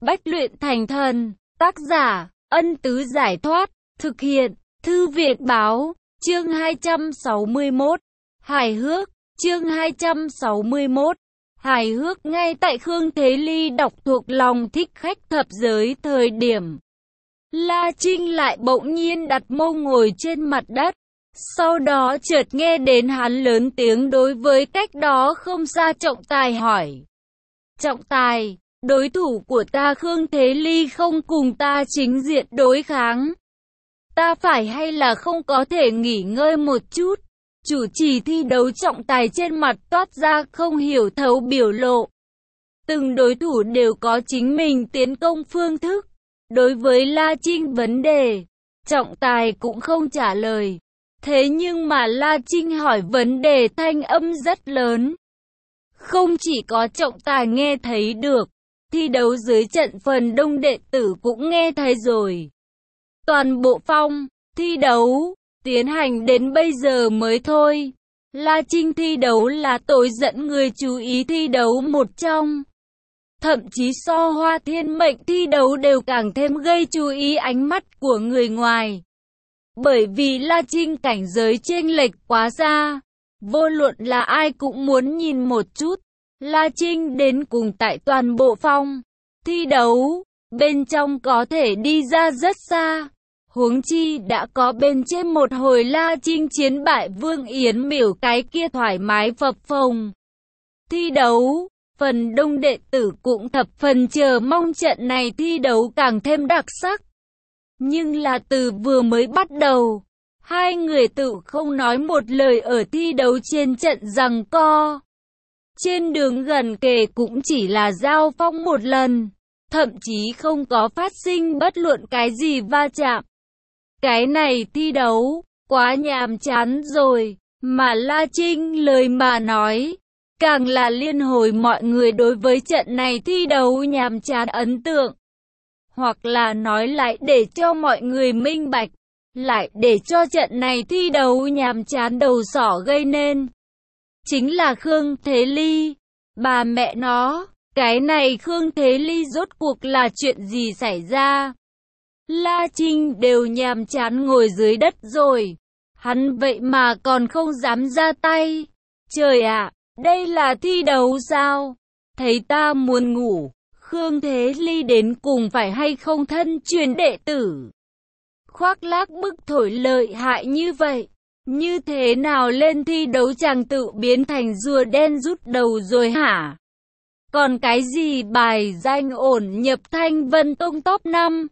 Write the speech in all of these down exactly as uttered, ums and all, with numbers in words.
Bách luyện thành thần. Tác giả, Ân Tứ Giải Thoát. Thực hiện, Thư Viện Báo. Chương hai trăm sáu mươi mốt. Hài hước. Chương hai trăm sáu mươi mốt. Hài hước. Ngay tại Khương Thế Ly đọc thuộc lòng thích khách thập giới thời điểm, La Trinh lại bỗng nhiên đặt mông ngồi trên mặt đất. Sau đó chợt nghe đến hắn lớn tiếng đối với cách đó không xa Trọng Tài hỏi. Trọng Tài, đối thủ của ta Khương Thế Ly không cùng ta chính diện đối kháng. Ta phải hay là không có thể nghỉ ngơi một chút? Chủ trì thi đấu Trọng Tài trên mặt toát ra không hiểu thấu biểu lộ. Từng đối thủ đều có chính mình tiến công phương thức. Đối với La Trinh vấn đề, Trọng Tài cũng không trả lời. Thế nhưng mà La Trinh hỏi vấn đề thanh âm rất lớn. Không chỉ có Trọng Tài nghe thấy được, thi đấu dưới trận phần đông đệ tử cũng nghe thấy rồi. Toàn bộ phong, thi đấu, tiến hành đến bây giờ mới thôi. La Trinh thi đấu là tối dẫn người chú ý thi đấu một trong. Thậm chí so Hoa Thiên Mệnh thi đấu đều càng thêm gây chú ý ánh mắt của người ngoài. Bởi vì La Trinh cảnh giới chênh lệch quá xa, vô luận là ai cũng muốn nhìn một chút. La Trinh đến cùng tại toàn bộ phong thi đấu, bên trong có thể đi ra rất xa. Huống chi đã có bên trên một hồi La Trinh chiến bại Vương Yến Miểu cái kia thoải mái phập phồng. Thi đấu, phần đông đệ tử cũng thập phần chờ mong trận này thi đấu càng thêm đặc sắc. Nhưng là từ vừa mới bắt đầu, hai người tự không nói một lời ở thi đấu trên trận giằng co. Trên đường gần kề cũng chỉ là giao phong một lần, thậm chí không có phát sinh bất luận cái gì va chạm. Cái này thi đấu, quá nhàm chán rồi, mà La Trinh lời mà nói, càng là liên hồi mọi người đối với trận này thi đấu nhàm chán ấn tượng. Hoặc là nói lại để cho mọi người minh bạch, lại để cho trận này thi đấu nhàm chán đầu sỏ gây nên. Chính là Khương Thế Ly, bà mẹ nó, cái này Khương Thế Ly rốt cuộc là chuyện gì xảy ra? La Trinh đều nhàm chán ngồi dưới đất rồi, hắn vậy mà còn không dám ra tay. Trời ạ, đây là thi đấu sao? Thấy ta muốn ngủ, Khương Thế Ly đến cùng phải hay không thân truyền đệ tử? Khoác lác bức thổi lợi hại như vậy, như thế nào lên thi đấu chàng tự biến thành rùa đen rút đầu rồi hả? Còn cái gì bài danh ổn nhập Thanh Vân Tông top năm?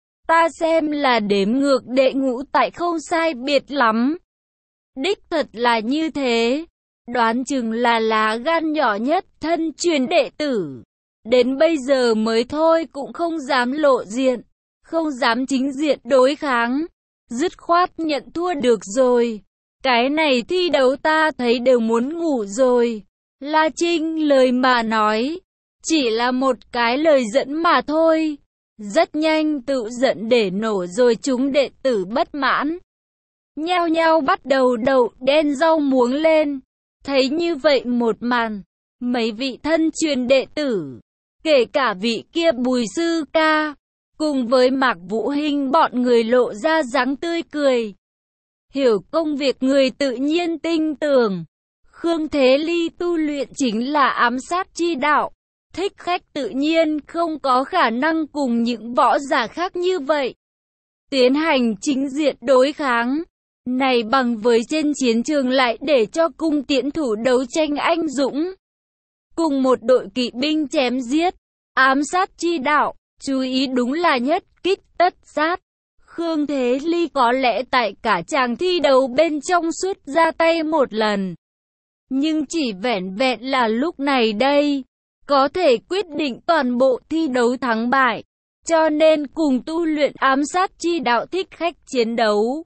Ta xem là đếm ngược đệ ngũ tại không sai biệt lắm. Đích thật là như thế, đoán chừng là lá gan nhỏ nhất thân truyền đệ tử. Đến bây giờ mới thôi cũng không dám lộ diện, không dám chính diện đối kháng, dứt khoát nhận thua được rồi. Cái này thi đấu ta thấy đều muốn ngủ rồi. La Trinh lời mà nói, chỉ là một cái lời dẫn mà thôi. Rất nhanh tự giận để nổ rồi chúng đệ tử bất mãn. Nhao nhao bắt đầu đậu đen rau muống lên. Thấy như vậy một màn, mấy vị thân truyền đệ tử, kể cả vị kia Bùi Sư Ca, cùng với Mạc Vũ Hinh bọn người lộ ra dáng tươi cười. Hiểu công việc người tự nhiên tinh tường. Khương Thế Ly tu luyện chính là ám sát chi đạo. Thích khách tự nhiên không có khả năng cùng những võ giả khác như vậy tiến hành chính diện đối kháng. Này bằng với trên chiến trường lại để cho cung tiễn thủ đấu tranh anh dũng, cùng một đội kỵ binh chém giết, ám sát chi đạo, chú ý đúng là nhất kích tất sát. Khương Thế Ly có lẽ tại cả chàng thi đấu bên trong suốt ra tay một lần, nhưng chỉ vẻn vẹn là lúc này đây, có thể quyết định toàn bộ thi đấu thắng bại, cho nên cùng tu luyện ám sát chi đạo thích khách chiến đấu.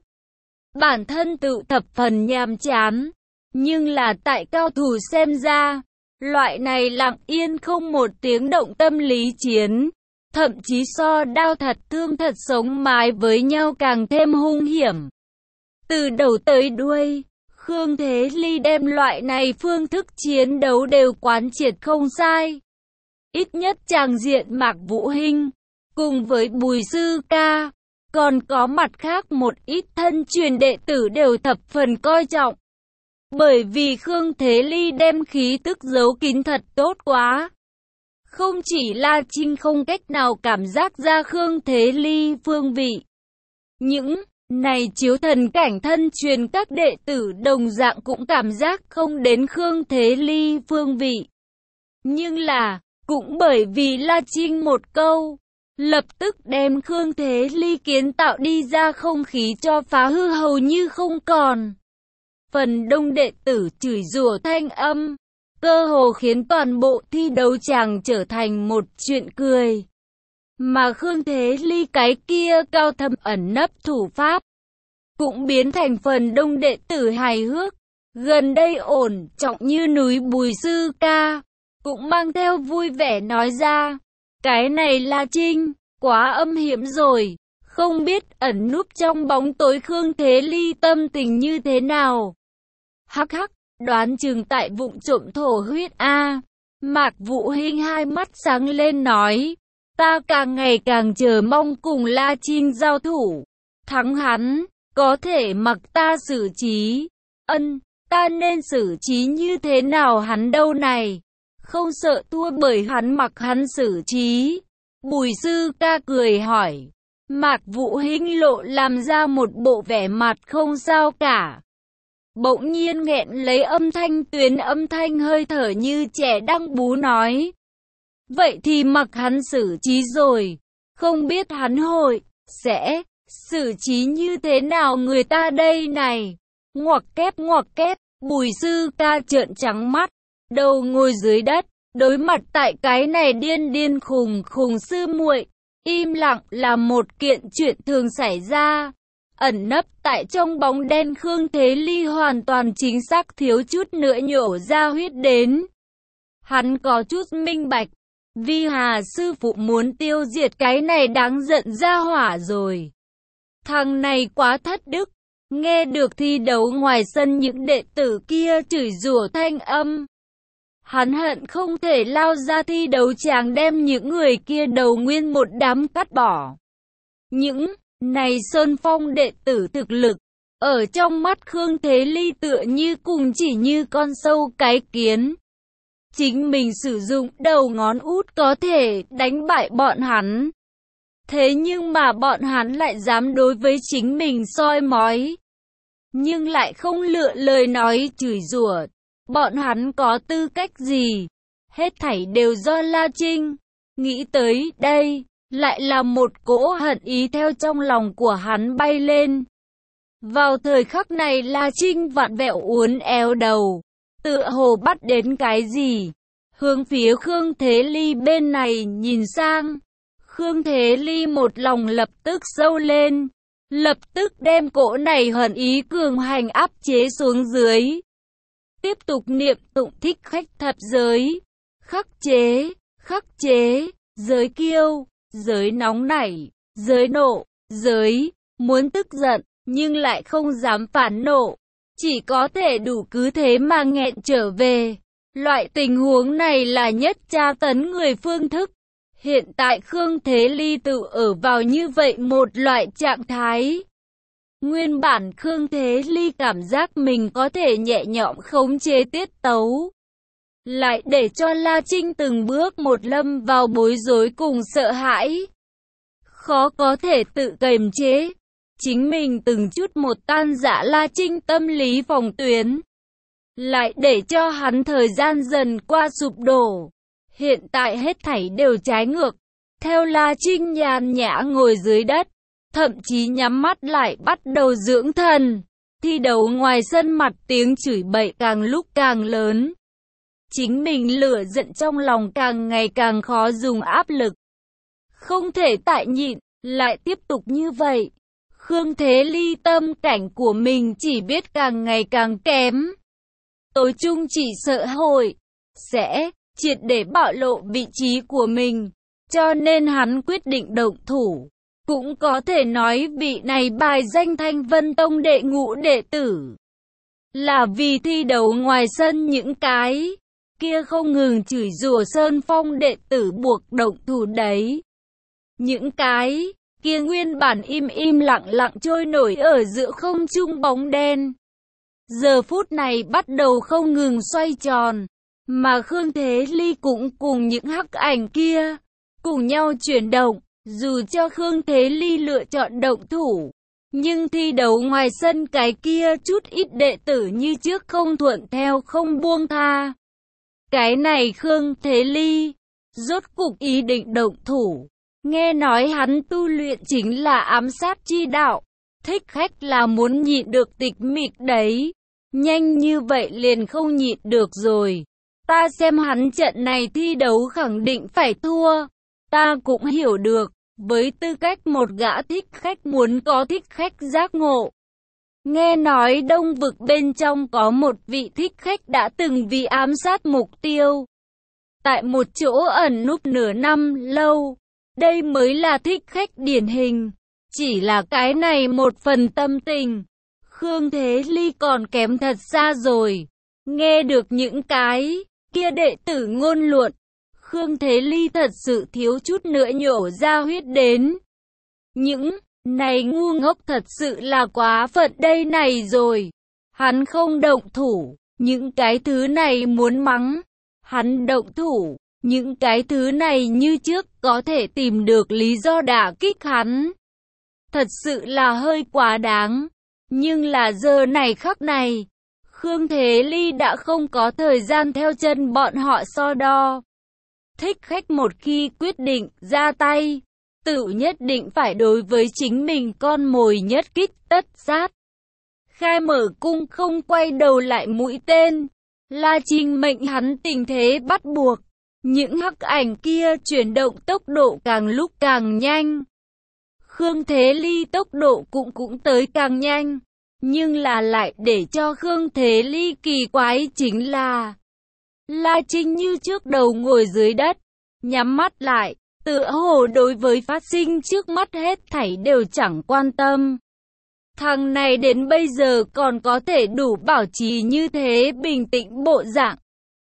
Bản thân tự thập phần nhàm chán, nhưng là tại cao thủ xem ra, loại này lặng yên không một tiếng động tâm lý chiến, thậm chí so đao thật thương thật sống mái với nhau càng thêm hung hiểm. Từ đầu tới đuôi, Khương Thế Ly đem loại này phương thức chiến đấu đều quán triệt không sai. Ít nhất tràng diện Mạc Vũ Hinh, cùng với Bùi Sư Ca, còn có mặt khác một ít thân truyền đệ tử đều thập phần coi trọng. Bởi vì Khương Thế Ly đem khí tức giấu kín thật tốt quá. Không chỉ La Trinh không cách nào cảm giác ra Khương Thế Ly phương vị. Những này chiếu thần cảnh thân truyền các đệ tử đồng dạng cũng cảm giác không đến Khương Thế Ly phương vị. Nhưng là, cũng bởi vì La Trinh một câu, lập tức đem Khương Thế Ly kiến tạo đi ra không khí cho phá hư hầu như không còn. Phần đông đệ tử chửi rủa thanh âm, cơ hồ khiến toàn bộ thi đấu chàng trở thành một chuyện cười. Mà Khương Thế Ly cái kia cao thâm ẩn nấp thủ pháp, cũng biến thành phần đông đệ tử hài hước. Gần đây ổn trọng như núi Bùi Sư Ca, cũng mang theo vui vẻ nói ra, cái này La Trinh, quá âm hiểm rồi, không biết ẩn núp trong bóng tối Khương Thế Ly tâm tình như thế nào. Hắc hắc, đoán chừng tại vụng trộm thổ huyết a. Mạc Vũ Hinh hai mắt sáng lên nói, ta càng ngày càng chờ mong cùng La Trinh giao thủ. Thắng hắn, có thể mặc ta xử trí. Ân, ta nên xử trí như thế nào hắn đâu này? Không sợ thua bởi hắn mặc hắn xử trí. Bùi Sư Ca cười hỏi. Mạc Vũ Hinh lộ làm ra một bộ vẻ mặt không sao cả. Bỗng nhiên nghẹn lấy âm thanh tuyến âm thanh hơi thở như trẻ đang bú nói. Vậy thì mặc hắn xử trí rồi. Không biết hắn hội, sẽ, xử trí như thế nào người ta đây này. Ngoặc kép ngoặc kép, Bùi Sư Ca trợn trắng mắt, đầu ngồi dưới đất, đối mặt tại cái này điên điên khùng khùng sư muội. Im lặng là một kiện chuyện thường xảy ra. Ẩn nấp tại trong bóng đen Khương Thế Ly hoàn toàn chính xác thiếu chút nữa nhổ ra huyết đến. Hắn có chút minh bạch, Vi Hà sư phụ muốn tiêu diệt cái này đáng giận ra hỏa rồi. Thằng này quá thất đức. Nghe được thi đấu ngoài sân những đệ tử kia chửi rủa thanh âm, hắn hận không thể lao ra thi đấu chàng đem những người kia đầu nguyên một đám cắt bỏ. Những này Sơn Phong đệ tử thực lực, ở trong mắt Khương Thế Ly tựa như cùng chỉ như con sâu cái kiến. Chính mình sử dụng đầu ngón út có thể đánh bại bọn hắn. Thế nhưng mà bọn hắn lại dám đối với chính mình soi mói. Nhưng lại không lựa lời nói chửi rủa. Bọn hắn có tư cách gì? Hết thảy đều do La Trinh. Nghĩ tới đây, lại là một cỗ hận ý theo trong lòng của hắn bay lên. Vào thời khắc này La Trinh vặn vẹo uốn éo đầu, tựa hồ bắt đến cái gì. Hướng phía Khương Thế Ly bên này nhìn sang. Khương Thế Ly một lòng lập tức sâu lên. Lập tức đem cỗ này hận ý cường hành áp chế xuống dưới. Tiếp tục niệm tụng thích khách thập giới. Khắc chế, khắc chế, giới kiêu, giới nóng nảy, giới nộ, giới muốn tức giận, nhưng lại không dám phản nộ. Chỉ có thể đủ cứ thế mà nghẹn trở về. Loại tình huống này là nhất tra tấn người phương thức. Hiện tại Khương Thế Ly tự ở vào như vậy một loại trạng thái. Nguyên bản Khương Thế Ly cảm giác mình có thể nhẹ nhõm khống chế tiết tấu. Lại để cho La Trinh từng bước một lâm vào bối rối cùng sợ hãi. Khó có thể tự kiềm chế. Chính mình từng chút một tan rã La Trinh tâm lý phòng tuyến. Lại để cho hắn thời gian dần qua sụp đổ. Hiện tại hết thảy đều trái ngược. Theo La Trinh nhàn nhã ngồi dưới đất, thậm chí nhắm mắt lại bắt đầu dưỡng thần. Thi đấu ngoài sân mặt tiếng chửi bậy càng lúc càng lớn. Chính mình lửa giận trong lòng càng ngày càng khó dùng áp lực. Không thể tại nhịn, lại tiếp tục như vậy. Khương Thế Ly tâm cảnh của mình chỉ biết càng ngày càng kém. Tối chung chỉ sợ hội sẽ triệt để bạo lộ vị trí của mình, cho nên hắn quyết định động thủ. Cũng có thể nói vị này bài danh Thanh Vân Tông đệ ngũ đệ tử là vì thi đấu ngoài sân những cái kia không ngừng chửi rủa Sơn Phong đệ tử buộc động thủ đấy. Những cái kia nguyên bản im im lặng lặng trôi nổi ở giữa không trung bóng đen, giờ phút này bắt đầu không ngừng xoay tròn, mà Khương Thế Ly cũng cùng những hắc ảnh kia cùng nhau chuyển động. Dù cho Khương Thế Ly lựa chọn động thủ, nhưng thi đấu ngoài sân cái kia chút ít đệ tử như trước không thuận theo không buông tha. Cái này Khương Thế Ly rốt cục ý định động thủ. Nghe nói hắn tu luyện chính là ám sát chi đạo, thích khách là muốn nhịn được tịch mịch đấy. Nhanh như vậy liền không nhịn được rồi. Ta xem hắn trận này thi đấu khẳng định phải thua. Ta cũng hiểu được, với tư cách một gã thích khách muốn có thích khách giác ngộ. Nghe nói Đông Vực bên trong có một vị thích khách đã từng vì ám sát mục tiêu tại một chỗ ẩn núp nửa năm lâu. Đây mới là thích khách điển hình. Chỉ là cái này một phần tâm tình, Khương Thế Ly còn kém thật xa rồi. Nghe được những cái kia đệ tử ngôn luận, Khương Thế Ly thật sự thiếu chút nữa nhổ ra huyết đến. Những này ngu ngốc thật sự là quá phận đây này rồi. Hắn không động thủ, những cái thứ này muốn mắng. Hắn động thủ, những cái thứ này như trước có thể tìm được lý do đả kích hắn. Thật sự là hơi quá đáng. Nhưng là giờ này khắc này, Khương Thế Ly đã không có thời gian theo chân bọn họ so đo. Thích khách một khi quyết định ra tay, tự nhất định phải đối với chính mình con mồi nhất kích tất sát. Khai mở cung không quay đầu lại mũi tên, La Trinh mệnh hắn tình thế bắt buộc. Những hắc ảnh kia chuyển động tốc độ càng lúc càng nhanh. Khương Thế Ly tốc độ cũng cũng tới càng nhanh. Nhưng là lại để cho Khương Thế Ly kỳ quái chính là La Trinh như trước đầu ngồi dưới đất, nhắm mắt lại, tựa hồ đối với phát sinh trước mắt hết thảy đều chẳng quan tâm. Thằng này đến bây giờ còn có thể đủ bảo trì như thế bình tĩnh bộ dạng.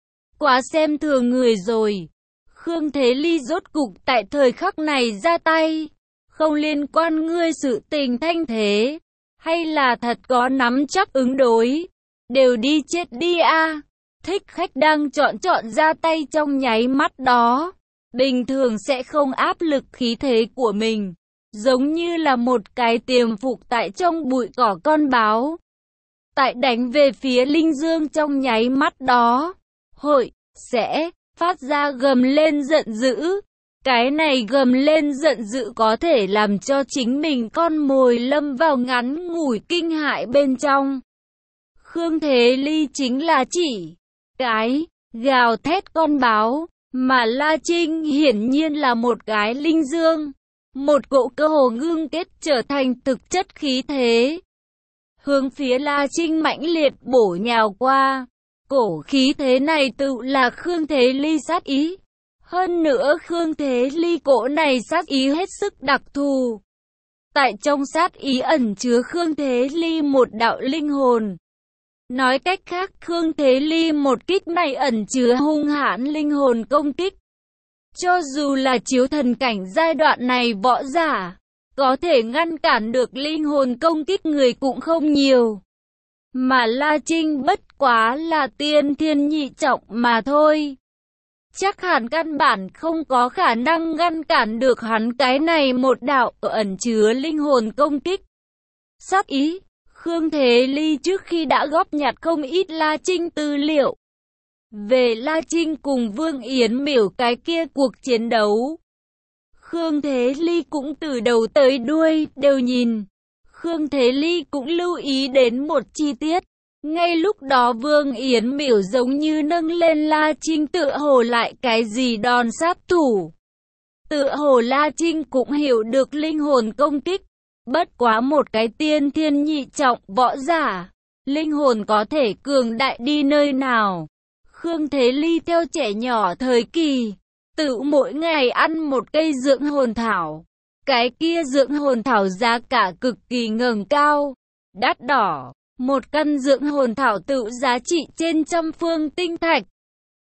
Quá xem thường người rồi. Khương Thế Ly rốt cục tại thời khắc này ra tay. Không liên quan ngươi sự tình thanh thế, hay là thật có nắm chắc ứng đối. Đều đi chết đi a. Thích khách đang chọn chọn ra tay trong nháy mắt đó. Bình thường sẽ không áp lực khí thế của mình. Giống như là một cái tiềm phục tại trong bụi cỏ con báo. Tại đánh về phía Linh Dương trong nháy mắt đó, hội sẽ phát ra gầm lên giận dữ. Cái này gầm lên giận dữ có thể làm cho chính mình con mồi lâm vào ngắn ngủi kinh hại bên trong. Khương Thế Ly chính là chỉ cái gào thét con báo, mà La Trinh hiển nhiên là một cái Linh Dương. Một cỗ cơ hồ ngưng kết trở thành thực chất khí thế. Hướng phía La Trinh mãnh liệt bổ nhào qua. Cổ khí thế này tự là Khương Thế Ly sát ý. Hơn nữa Khương Thế Ly cỗ này sát ý hết sức đặc thù. Tại trong sát ý ẩn chứa Khương Thế Ly một đạo linh hồn. Nói cách khác Khương Thế Ly một kích này ẩn chứa hung hãn linh hồn công kích. Cho dù là chiếu thần cảnh giai đoạn này võ giả, có thể ngăn cản được linh hồn công kích người cũng không nhiều. Mà La Trinh bất quá là tiên thiên nhị trọng mà thôi. Chắc hẳn căn bản không có khả năng ngăn cản được hắn cái này một đạo ẩn chứa linh hồn công kích. Sát ý, Khương Thế Ly trước khi đã góp nhặt không ít La Trinh tư liệu. Về La Trinh cùng Vương Yến Miểu cái kia cuộc chiến đấu, Khương Thế Ly cũng từ đầu tới đuôi đều nhìn. Khương Thế Ly cũng lưu ý đến một chi tiết. Ngay lúc đó Vương Yến Miểu giống như nâng lên La Trinh tựa hồ lại cái gì đòn sát thủ. Tựa hồ La Trinh cũng hiểu được linh hồn công kích. Bất quá một cái tiên thiên nhị trọng võ giả, linh hồn có thể cường đại đi nơi nào. Khương Thế Ly theo trẻ nhỏ thời kỳ, tự mỗi ngày ăn một cây dưỡng hồn thảo. Cái kia dưỡng hồn thảo giá cả cực kỳ ngẩng cao, đắt đỏ. Một căn dưỡng hồn thảo tự giá trị trên trăm phương tinh thạch.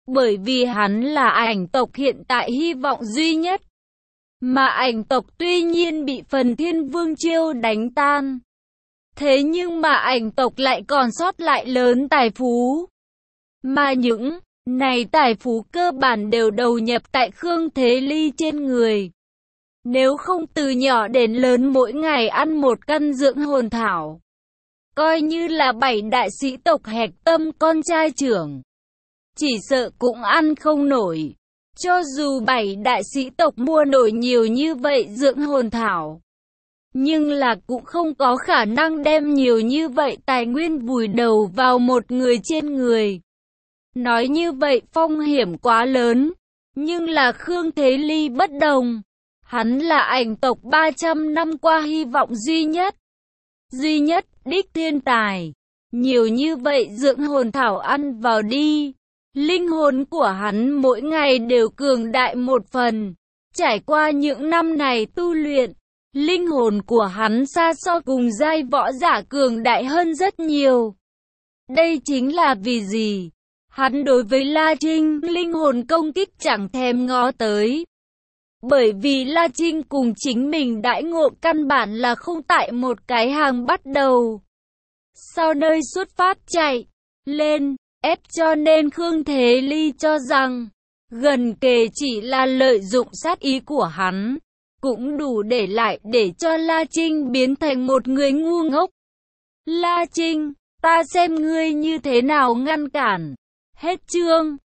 Bởi vì hắn là ảnh tộc hiện tại hy vọng duy nhất. Mà ảnh tộc tuy nhiên bị phần Thiên Vương Chiêu đánh tan. Thế nhưng mà ảnh tộc lại còn sót lại lớn tài phú. Mà những này tài phú cơ bản đều đầu nhập tại Khương Thế Ly trên người. Nếu không từ nhỏ đến lớn mỗi ngày ăn một căn dưỡng hồn thảo, coi như là bảy đại sĩ tộc hạch tâm con trai trưởng, chỉ sợ cũng ăn không nổi. Cho dù bảy đại sĩ tộc mua nổi nhiều như vậy dưỡng hồn thảo, nhưng là cũng không có khả năng đem nhiều như vậy tài nguyên vùi đầu vào một người trên người. Nói như vậy phong hiểm quá lớn, nhưng là Khương Thế Ly bất đồng. Hắn là ảnh tộc ba trăm năm qua hy vọng duy nhất. Duy nhất, đích thiên tài. Nhiều như vậy dưỡng hồn thảo ăn vào đi. Linh hồn của hắn mỗi ngày đều cường đại một phần. Trải qua những năm này tu luyện, linh hồn của hắn xa so cùng giai võ giả cường đại hơn rất nhiều. Đây chính là vì gì? Hắn đối với La Trinh, linh hồn công kích chẳng thèm ngó tới. Bởi vì La Trinh cùng chính mình đãi ngộ căn bản là không tại một cái hàng bắt đầu. Sau nơi xuất phát chạy lên, ép cho nên Khương Thế Ly cho rằng, gần kề chỉ là lợi dụng sát ý của hắn, cũng đủ để lại để cho La Trinh biến thành một người ngu ngốc. La Trinh, ta xem ngươi như thế nào ngăn cản. Hết chương.